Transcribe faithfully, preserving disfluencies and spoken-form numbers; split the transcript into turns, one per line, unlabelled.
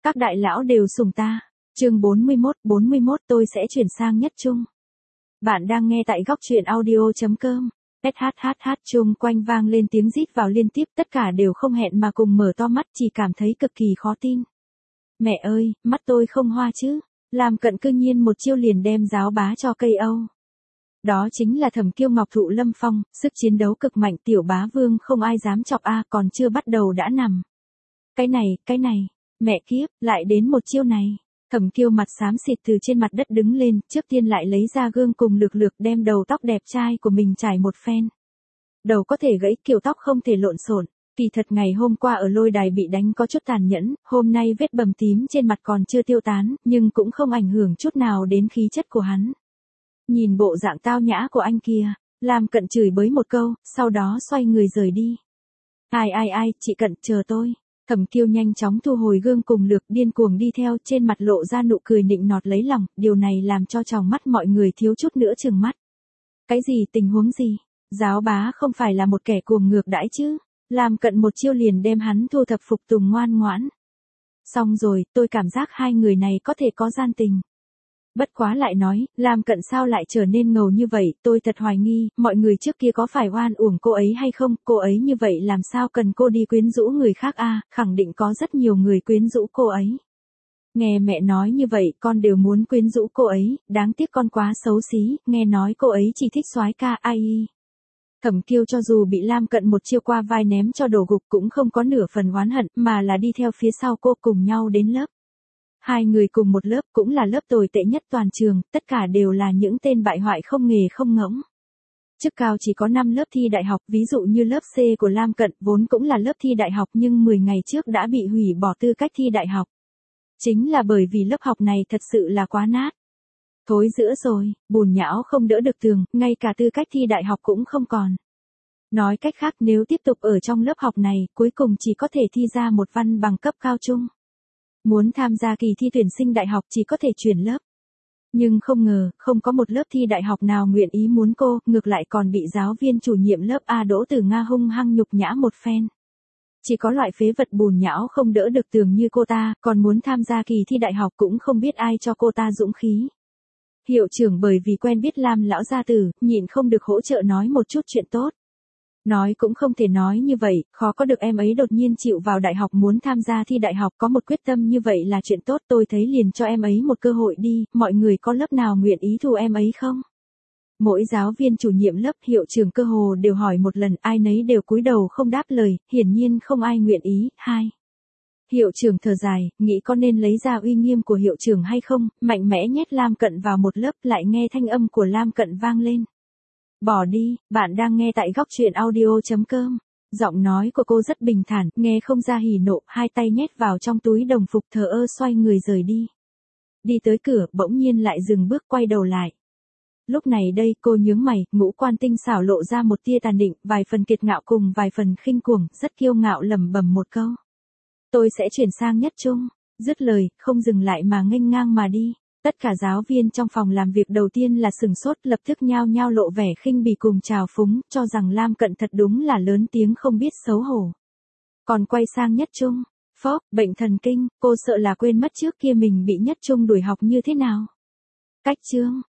Các đại lão đều sùng ta. Chương bốn mươi mốt, bốn mươi mốt tôi sẽ chuyển sang nhất trung. Bạn đang nghe tại góc truyện audio chấm com. hát chung quanh vang lên tiếng rít vào liên tiếp, tất cả đều không hẹn mà cùng mở to mắt, chỉ cảm thấy cực kỳ khó tin. Mẹ ơi, mắt tôi không hoa chứ? Làm Cận cư nhiên một chiêu liền đem giáo bá cho cây Âu. Đó chính là Thẩm Kiêu Ngọc Thụ Lâm Phong, sức chiến đấu cực mạnh, tiểu bá vương không ai dám chọc a, còn chưa bắt đầu đã nằm. Cái này, cái này, mẹ kiếp, lại đến một chiêu này. Thẩm Kiêu mặt xám xịt từ trên mặt đất đứng lên, trước tiên lại lấy ra gương cùng lược lược đem đầu tóc đẹp trai của mình trải một phen. Đầu có thể gãy, kiểu tóc không thể lộn xộn. Kỳ thật ngày hôm qua ở lôi đài bị đánh có chút tàn nhẫn, hôm nay vết bầm tím trên mặt còn chưa tiêu tán, nhưng cũng không ảnh hưởng chút nào đến khí chất của hắn. Nhìn bộ dạng tao nhã của anh kia, Lam Cận chửi bới một câu, sau đó xoay người rời đi. Ai ai ai, chị Cận chờ tôi. Thẩm Kiêu nhanh chóng thu hồi gương cùng lược, điên cuồng đi theo, trên mặt lộ ra nụ cười nịnh nọt lấy lòng, điều này làm cho tròng mắt mọi người thiếu chút nữa trừng mắt. Cái gì, tình huống gì? Giáo bá không phải là một kẻ cuồng ngược đãi chứ? Lam Cận một chiêu liền đem hắn thu thập phục tùng ngoan ngoãn. Xong rồi, tôi cảm giác hai người này có thể có gian tình. Bất quá lại nói, Lam Cận sao lại trở nên ngầu như vậy, tôi thật hoài nghi, mọi người trước kia có phải oan uổng cô ấy hay không, cô ấy như vậy làm sao cần cô đi quyến rũ người khác a, khẳng định có rất nhiều người quyến rũ cô ấy. Nghe mẹ nói như vậy, con đều muốn quyến rũ cô ấy, đáng tiếc con quá xấu xí, nghe nói cô ấy chỉ thích soái ca ai. Thẩm Kiêu cho dù bị Lam Cận một chiêu qua vai ném cho đổ gục cũng không có nửa phần oán hận, mà là đi theo phía sau cô cùng nhau đến lớp. Hai người cùng một lớp, cũng là lớp tồi tệ nhất toàn trường, tất cả đều là những tên bại hoại không nghề không ngỗng. Chức cao chỉ có năm lớp thi đại học, ví dụ như lớp C của Lam Cận, vốn cũng là lớp thi đại học nhưng mười ngày trước đã bị hủy bỏ tư cách thi đại học. Chính là bởi vì lớp học này thật sự là quá nát. Thối giữa rồi, bùn nhão không đỡ được tường, ngay cả tư cách thi đại học cũng không còn. Nói cách khác, nếu tiếp tục ở trong lớp học này, cuối cùng chỉ có thể thi ra một văn bằng cấp cao trung. Muốn tham gia kỳ thi tuyển sinh đại học chỉ có thể chuyển lớp. Nhưng không ngờ, không có một lớp thi đại học nào nguyện ý muốn cô, ngược lại còn bị giáo viên chủ nhiệm lớp A Đỗ Tử Nga hung hăng nhục nhã một phen. Chỉ có loại phế vật bùn nhão không đỡ được tường như cô ta, còn muốn tham gia kỳ thi đại học cũng không biết ai cho cô ta dũng khí. Hiệu trưởng bởi vì quen biết Lam lão gia tử, nhịn không được hỗ trợ nói một chút chuyện tốt. Nói cũng không thể nói như vậy, khó có được em ấy đột nhiên chịu vào đại học muốn tham gia thi đại học, có một quyết tâm như vậy là chuyện tốt, tôi thấy liền cho em ấy một cơ hội đi, mọi người có lớp nào nguyện ý thu em ấy không? Mỗi giáo viên chủ nhiệm lớp, hiệu trưởng cơ hồ đều hỏi một lần, ai nấy đều cúi đầu không đáp lời, hiển nhiên không ai nguyện ý. Hai. Hiệu trưởng thở dài, nghĩ có nên lấy ra uy nghiêm của hiệu trưởng hay không, mạnh mẽ nhét Lam Cận vào một lớp, lại nghe thanh âm của Lam Cận vang lên. Bỏ đi, bạn đang nghe tại góc truyện audio chấm com. Giọng nói của cô rất bình thản, nghe không ra hỉ nộ, hai tay nhét vào trong túi đồng phục thờ ơ xoay người rời đi. Đi tới cửa, bỗng nhiên lại dừng bước quay đầu lại. Lúc này đây, cô nhướng mày, ngũ quan tinh xảo lộ ra một tia tàn định, vài phần kiệt ngạo cùng vài phần khinh cuồng, rất kiêu ngạo lẩm bẩm một câu. Tôi sẽ chuyển sang nhất trung. Dứt lời, không dừng lại mà nghênh ngang mà đi. Tất cả giáo viên trong phòng làm việc đầu tiên là sừng sốt, lập tức nhao nhao lộ vẻ khinh bỉ cùng trào phúng, cho rằng Lam Cận thật đúng là lớn tiếng không biết xấu hổ. Còn quay sang nhất trung, phốc, bệnh thần kinh, cô sợ là quên mất trước kia mình bị nhất trung đuổi học như thế nào. Cách chương,